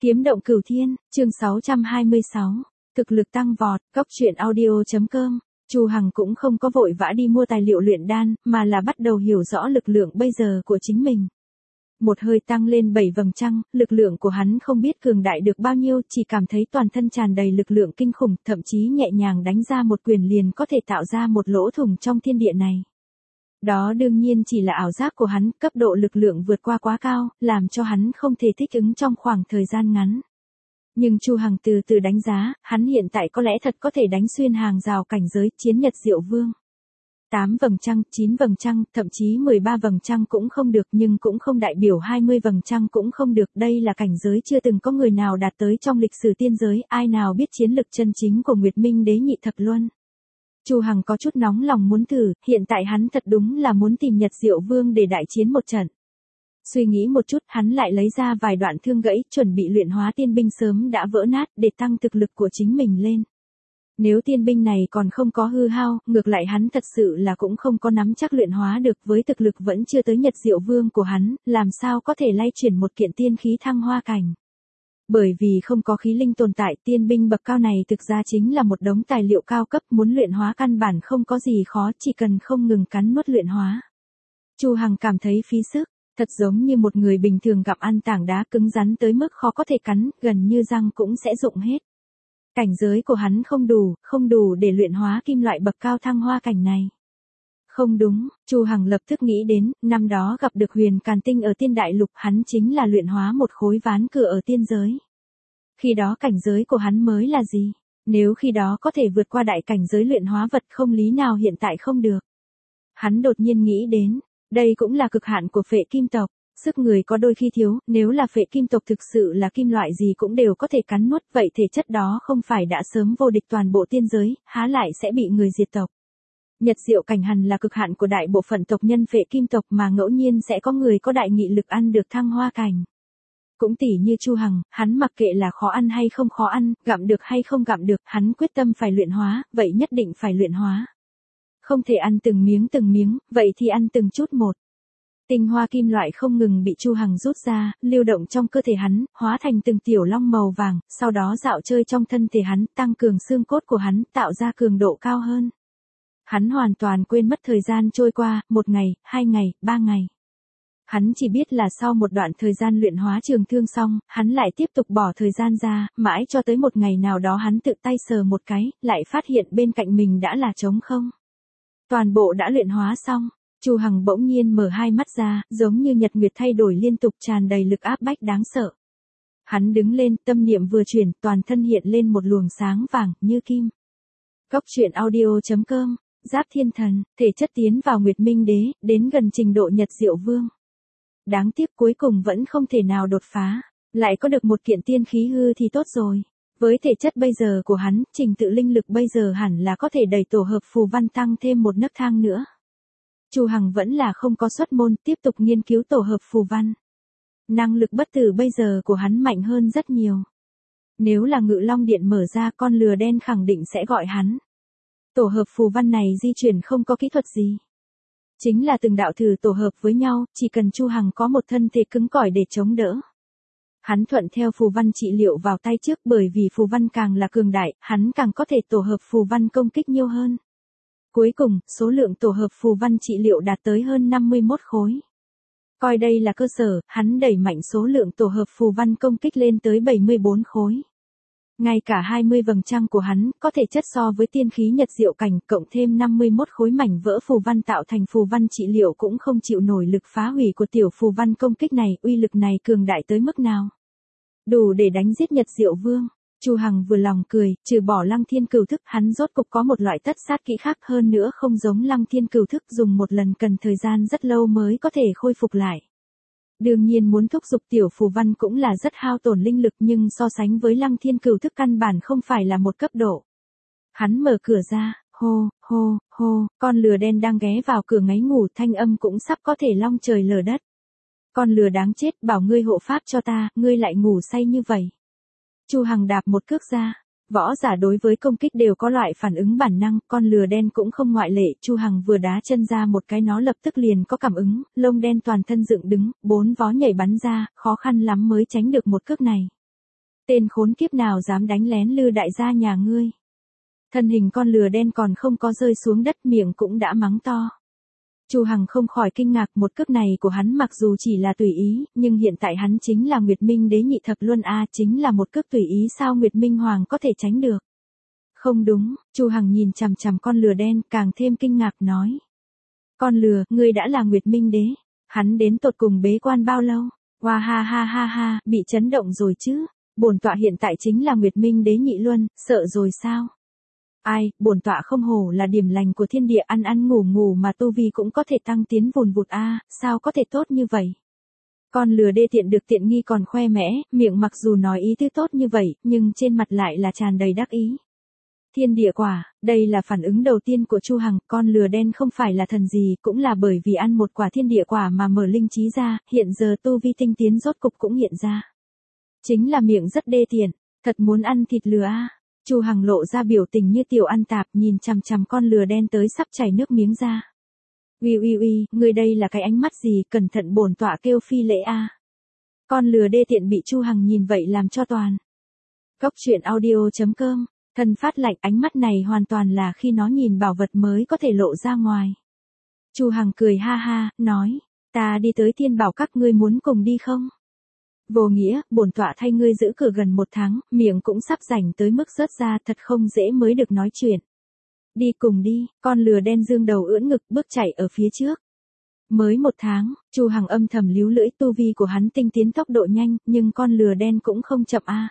Kiếm động cửu thiên, chương 626. Thực lực tăng vọt, cóc truyện audio.com. Chu Hằng cũng không có vội vã đi mua tài liệu luyện đan, mà là bắt đầu hiểu rõ lực lượng bây giờ của chính mình. Một hơi tăng lên 7 vầng trăng, lực lượng của hắn không biết cường đại được bao nhiêu, chỉ cảm thấy toàn thân tràn đầy lực lượng kinh khủng, thậm chí nhẹ nhàng đánh ra một quyền liền có thể tạo ra một lỗ thủng trong thiên địa này. Đó đương nhiên chỉ là ảo giác của hắn, cấp độ lực lượng vượt qua quá cao, làm cho hắn không thể thích ứng trong khoảng thời gian ngắn. Nhưng Chu Hằng từ từ đánh giá, hắn hiện tại có lẽ thật có thể đánh xuyên hàng rào cảnh giới chiến Nhật Diệu Vương. 8 vầng trăng, 9 vầng trăng, thậm chí 13 vầng trăng cũng không được, nhưng cũng không đại biểu 20 vầng trăng cũng không được, đây là cảnh giới chưa từng có người nào đạt tới trong lịch sử tiên giới, ai nào biết chiến lực chân chính của Nguyệt Minh Đế Nhị Thập Luân. Chu Hằng có chút nóng lòng muốn thử, hiện tại hắn thật đúng là muốn tìm Nhật Diệu Vương để đại chiến một trận. Suy nghĩ một chút, hắn lại lấy ra vài đoạn thương gãy, chuẩn bị luyện hóa tiên binh sớm đã vỡ nát để tăng thực lực của chính mình lên. Nếu tiên binh này còn không có hư hao, ngược lại hắn thật sự là cũng không có nắm chắc luyện hóa được, với thực lực vẫn chưa tới Nhật Diệu Vương của hắn, làm sao có thể lay chuyển một kiện tiên khí thăng hoa cảnh. Bởi vì không có khí linh tồn tại, tiên binh bậc cao này thực ra chính là một đống tài liệu cao cấp, muốn luyện hóa căn bản không có gì khó, chỉ cần không ngừng cắn nuốt luyện hóa. Chu Hằng cảm thấy phí sức, thật giống như một người bình thường gặm ăn tảng đá cứng rắn tới mức khó có thể cắn, gần như răng cũng sẽ rụng hết. Cảnh giới của hắn không đủ để luyện hóa kim loại bậc cao thăng hoa cảnh này. Không đúng, Chu Hằng lập tức nghĩ đến, năm đó gặp được Huyền Càn Tinh ở Tiên Đại Lục, hắn chính là luyện hóa một khối ván cửa ở tiên giới. Khi đó cảnh giới của hắn mới là gì? Nếu khi đó có thể vượt qua đại cảnh giới luyện hóa vật, không lý nào hiện tại không được. Hắn đột nhiên nghĩ đến, đây cũng là cực hạn của phệ kim tộc, sức người có đôi khi thiếu, nếu là phệ kim tộc thực sự là kim loại gì cũng đều có thể cắn nuốt, vậy thể chất đó không phải đã sớm vô địch toàn bộ tiên giới, há lại sẽ bị người diệt tộc. Nhật Diệu cảnh hẳn là cực hạn của đại bộ phận tộc nhân phệ kim tộc, mà ngẫu nhiên sẽ có người có đại nghị lực ăn được thăng hoa cảnh. Cũng tỉ như Chu Hằng, hắn mặc kệ là khó ăn hay không khó ăn, gặm được hay không gặm được, hắn quyết tâm phải luyện hóa, vậy nhất định phải luyện hóa. Không thể ăn từng miếng, vậy thì ăn từng chút một. Tinh hoa kim loại không ngừng bị Chu Hằng rút ra, lưu động trong cơ thể hắn, hóa thành từng tiểu long màu vàng, sau đó dạo chơi trong thân thể hắn, tăng cường xương cốt của hắn, tạo ra cường độ cao hơn. Hắn hoàn toàn quên mất thời gian trôi qua, 1 ngày, 2 ngày, 3 ngày. Hắn chỉ biết là sau một đoạn thời gian luyện hóa trường thương xong, hắn lại tiếp tục bỏ thời gian ra, mãi cho tới một ngày nào đó hắn tự tay sờ một cái, lại phát hiện bên cạnh mình đã là trống không. Toàn bộ đã luyện hóa xong. Chu Hằng bỗng nhiên mở hai mắt ra, giống như nhật nguyệt thay đổi liên tục, tràn đầy lực áp bách đáng sợ. Hắn đứng lên, tâm niệm vừa chuyển, toàn thân hiện lên một luồng sáng vàng, như kim. Cóc truyện audio.com, Giáp Thiên Thần, thể chất tiến vào Nguyệt Minh Đế, đến gần trình độ Nhật Diệu Vương. Đáng tiếc cuối cùng vẫn không thể nào đột phá, lại có được một kiện tiên khí hư thì tốt rồi. Với thể chất bây giờ của hắn, trình tự linh lực bây giờ hẳn là có thể đẩy tổ hợp phù văn tăng thêm một nấc thang nữa. Chu Hằng vẫn là không có xuất môn, tiếp tục nghiên cứu tổ hợp phù văn. Năng lực bất tử bây giờ của hắn mạnh hơn rất nhiều. Nếu là Ngự Long Điện mở ra, con lừa đen khẳng định sẽ gọi hắn. Tổ hợp phù văn này di chuyển không có kỹ thuật gì. Chính là từng đạo thử tổ hợp với nhau, chỉ cần Chu Hằng có một thân thể cứng cỏi để chống đỡ. Hắn thuận theo phù văn trị liệu vào tay trước, bởi vì phù văn càng là cường đại, hắn càng có thể tổ hợp phù văn công kích nhiều hơn. Cuối cùng, số lượng tổ hợp phù văn trị liệu đạt tới hơn 51 khối. Coi đây là cơ sở, hắn đẩy mạnh số lượng tổ hợp phù văn công kích lên tới 74 khối. Ngay cả 20 vầng trăng của hắn, có thể chất so với tiên khí Nhật Diệu cảnh, cộng thêm 51 khối mảnh vỡ phù văn tạo thành phù văn trị liệu cũng không chịu nổi lực phá hủy của tiểu phù văn công kích này, uy lực này cường đại tới mức nào? Đủ để đánh giết Nhật Diệu Vương. Chu Hằng vừa lòng cười, trừ bỏ Lăng Thiên Cửu Thức, hắn rốt cục có một loại tất sát kỹ khác, hơn nữa không giống Lăng Thiên Cửu Thức dùng một lần cần thời gian rất lâu mới có thể khôi phục lại. Đương nhiên muốn thúc giục tiểu phù văn cũng là rất hao tổn linh lực, nhưng so sánh với Lăng Thiên Cửu Thức căn bản không phải là một cấp độ. Hắn mở cửa ra, hô, hô, hô, con lừa đen đang ghé vào cửa ngáy ngủ, thanh âm cũng sắp có thể long trời lở đất. Con lừa đáng chết, bảo ngươi hộ pháp cho ta, ngươi lại ngủ say như vậy. Chu Hằng đạp một cước ra. Võ giả đối với công kích đều có loại phản ứng bản năng, con lừa đen cũng không ngoại lệ. Chu Hằng vừa đá chân ra một cái, nó lập tức liền có cảm ứng, lông đen toàn thân dựng đứng, 4 vó nhảy bắn ra, khó khăn lắm mới tránh được một cước này. Tên khốn kiếp nào dám đánh lén Lư đại gia nhà ngươi. Thân hình con lừa đen còn không có rơi xuống đất miệng cũng đã mắng to. Chu Hằng không khỏi kinh ngạc, một cước này của hắn mặc dù chỉ là tùy ý, nhưng hiện tại hắn chính là Nguyệt Minh Đế nhị thập luân a, chính là một cước tùy ý sao Nguyệt Minh Hoàng có thể tránh được. Không đúng, Chu Hằng nhìn chằm chằm con lừa đen, càng thêm kinh ngạc nói. Con lừa, ngươi đã là Nguyệt Minh Đế, hắn đến tột cùng bế quan bao lâu? Hoa ha ha ha ha, bị chấn động rồi chứ, bổn tọa hiện tại chính là Nguyệt Minh Đế nhị luân, sợ rồi sao? Ai, bổn tọa không hổ là điểm lành của thiên địa, ăn ăn ngủ ngủ mà tu vi cũng có thể tăng tiến vùn vụt a, sao có thể tốt như vậy? Con lừa đê tiện được tiện nghi còn khoe mẽ, miệng mặc dù nói ý tứ tốt như vậy, nhưng trên mặt lại là tràn đầy đắc ý. Thiên địa quả, đây là phản ứng đầu tiên của Chu Hằng, con lừa đen không phải là thần gì, cũng là bởi vì ăn một quả thiên địa quả mà mở linh trí ra, hiện giờ tu vi tinh tiến rốt cục cũng hiện ra. Chính là miệng rất đê tiện, thật muốn ăn thịt lừa a. Chu Hằng lộ ra biểu tình như tiểu ăn tạp, nhìn chằm chằm con lừa đen tới sắp chảy nước miếng ra. Uy uy uy, ngươi đây là cái ánh mắt gì, cẩn thận bổn tọa kêu phi lễ a. Con lừa đê tiện bị Chu Hằng nhìn vậy làm cho toàn. Cốc truyện audio.com, thân phát lạnh, ánh mắt này hoàn toàn là khi nó nhìn bảo vật mới có thể lộ ra ngoài. Chu Hằng cười ha ha, nói, ta đi tới Thiên Bảo Các, ngươi muốn cùng đi không? Vô nghĩa, bổn tọa thay ngươi giữ cửa gần 1 tháng, miệng cũng sắp rảnh tới mức rớt ra, thật không dễ mới được nói chuyện. Đi cùng đi, con lừa đen dương đầu ưỡn ngực bước chạy ở phía trước. Mới 1 tháng, Chu Hằng âm thầm líu lưỡi, tu vi của hắn tinh tiến tốc độ nhanh, nhưng con lừa đen cũng không chậm a.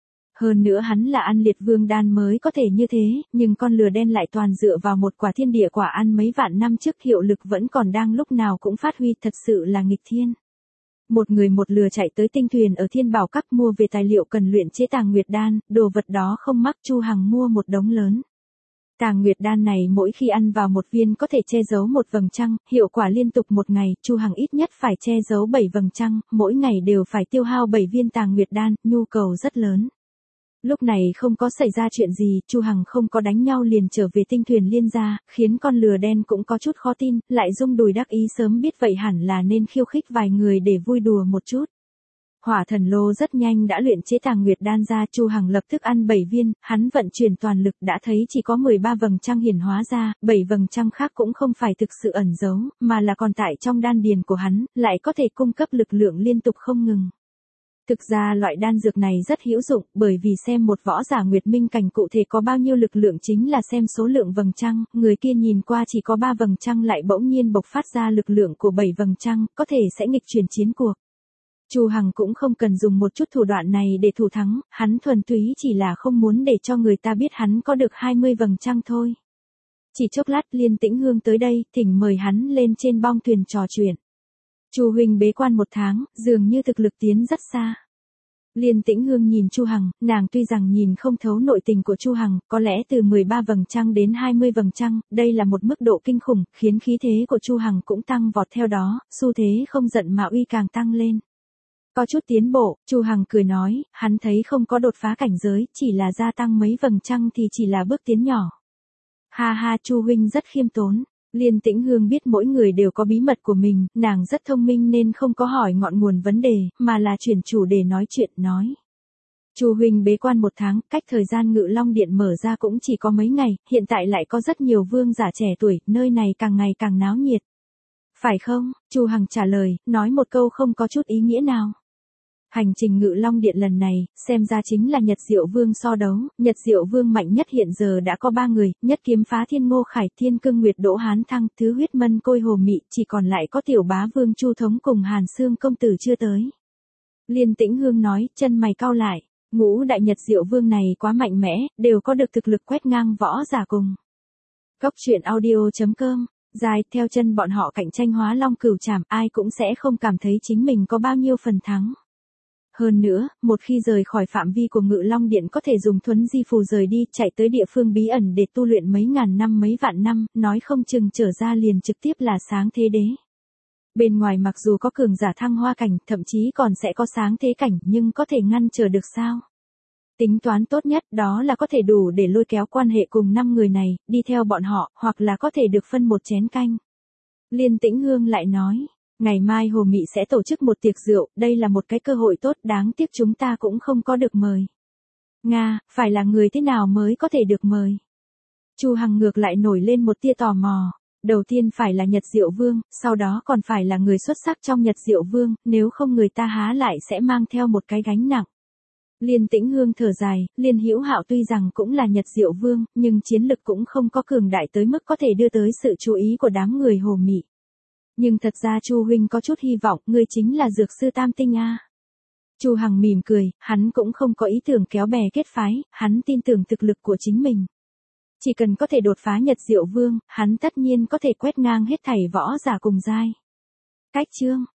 Hơn nữa hắn là ăn liệt vương đan mới có thể như thế, nhưng con lừa đen lại toàn dựa vào một quả thiên địa quả ăn mấy vạn năm trước, hiệu lực vẫn còn đang lúc nào cũng phát huy, thật sự là nghịch thiên. Một người một lừa chạy tới tinh thuyền ở Thiên Bảo Các mua về tài liệu cần luyện chế Tàng Nguyệt Đan, đồ vật đó không mắc, Chu Hằng mua một đống lớn. Tàng Nguyệt Đan này mỗi khi ăn vào một viên có thể che giấu một vầng trăng, hiệu quả liên tục một ngày, Chu Hằng ít nhất phải che giấu 7 vầng trăng, mỗi ngày đều phải tiêu hao 7 viên Tàng Nguyệt Đan, nhu cầu rất lớn. Lúc này không có xảy ra chuyện gì, Chu Hằng không có đánh nhau liền trở về tinh thuyền Liên gia, khiến con lừa đen cũng có chút khó tin, lại rung đùi đắc ý, sớm biết vậy hẳn là nên khiêu khích vài người để vui đùa một chút. Hỏa thần lô rất nhanh đã luyện chế Tàng Nguyệt Đan ra, Chu Hằng lập tức ăn 7 viên, hắn vận chuyển toàn lực đã thấy chỉ có 13 vầng trăng hiển hóa ra, 7 vầng trăng khác cũng không phải thực sự ẩn giấu, mà là còn tại trong đan điền của hắn, lại có thể cung cấp lực lượng liên tục không ngừng. Thực ra loại đan dược này rất hữu dụng, bởi vì xem một võ giả Nguyệt Minh cảnh cụ thể có bao nhiêu lực lượng chính là xem số lượng vầng trăng, người kia nhìn qua chỉ có 3 vầng trăng lại bỗng nhiên bộc phát ra lực lượng của 7 vầng trăng, có thể sẽ nghịch chuyển chiến cuộc. Chu Hằng cũng không cần dùng một chút thủ đoạn này để thủ thắng, hắn thuần túy chỉ là không muốn để cho người ta biết hắn có được 20 vầng trăng thôi. Chỉ chốc lát Liên Tĩnh Hương tới đây, thỉnh mời hắn lên trên bong thuyền trò chuyện. Chu huynh bế quan 1 tháng, dường như thực lực tiến rất xa. Liên Tĩnh Hương nhìn Chu Hằng, nàng tuy rằng nhìn không thấu nội tình của Chu Hằng, có lẽ từ 13 vầng trăng đến 20 vầng trăng, đây là một mức độ kinh khủng, khiến khí thế của Chu Hằng cũng tăng vọt theo đó, xu thế không giận mà uy càng tăng lên. Có chút tiến bộ, Chu Hằng cười nói, hắn thấy không có đột phá cảnh giới, chỉ là gia tăng mấy vầng trăng thì chỉ là bước tiến nhỏ. Ha ha, Chu huynh rất khiêm tốn. Liên Tĩnh Hương biết mỗi người đều có bí mật của mình, nàng rất thông minh nên không có hỏi ngọn nguồn vấn đề, mà là chuyển chủ đề nói chuyện, nói. Chu huynh bế quan 1 tháng, cách thời gian Ngự Long Điện mở ra cũng chỉ có mấy ngày, hiện tại lại có rất nhiều vương giả trẻ tuổi, nơi này càng ngày càng náo nhiệt. Phải không? Chu Hằng trả lời, nói một câu không có chút ý nghĩa nào. Hành trình Ngự Long Điện lần này, xem ra chính là Nhật Diệu Vương so đấu, Nhật Diệu Vương mạnh nhất hiện giờ đã có 3 người, Nhất Kiếm Phá Thiên Ngô Khải, Thiên Cương Nguyệt Đỗ Hán Thăng, Thứ Huyết Mân Côi Hồ Mị, chỉ còn lại có Tiểu Bá Vương Chu Thống cùng Hàn Xương công tử chưa tới. Liên Tĩnh Hương nói, chân mày cau lại, ngũ đại Nhật Diệu Vương này quá mạnh mẽ, đều có được thực lực quét ngang võ giả cùng. Cốc truyện audio.com, dài theo chân bọn họ cạnh tranh hóa long cửu trảm, ai cũng sẽ không cảm thấy chính mình có bao nhiêu phần thắng. Hơn nữa, một khi rời khỏi phạm vi của Ngự Long Điện có thể dùng thuấn di phù rời đi, chạy tới địa phương bí ẩn để tu luyện mấy ngàn năm mấy vạn năm, nói không chừng trở ra liền trực tiếp là sáng thế đế. Bên ngoài mặc dù có cường giả thăng hoa cảnh, thậm chí còn sẽ có sáng thế cảnh, nhưng có thể ngăn trở được sao? Tính toán tốt nhất đó là có thể đủ để lôi kéo quan hệ cùng 5 người này, đi theo bọn họ, hoặc là có thể được phân một chén canh. Liên Tĩnh Hương lại nói, Ngày mai Hồ Mị sẽ tổ chức một tiệc rượu, đây là một cái cơ hội tốt, đáng tiếc chúng ta cũng không có được mời. Nga, phải là người thế nào mới có thể được mời? Chu Hằng ngược lại nổi lên một tia tò mò. Đầu tiên phải là Nhật Diệu Vương, sau đó còn phải là người xuất sắc trong Nhật Diệu Vương, nếu không người ta há lại sẽ mang theo một cái gánh nặng. Liên Tĩnh Hương thở dài, Liên Hữu Hạo tuy rằng cũng là Nhật Diệu Vương, nhưng chiến lực cũng không có cường đại tới mức có thể đưa tới sự chú ý của đám người Hồ Mị. Nhưng thật ra Chu huynh có chút hy vọng, ngươi chính là dược sư Tam Tinh a. Chu Hằng mỉm cười, hắn cũng không có ý tưởng kéo bè kết phái, hắn tin tưởng thực lực của chính mình. Chỉ cần có thể đột phá Nhật Diệu Vương, hắn tất nhiên có thể quét ngang hết thảy võ giả cùng giai. Cách chương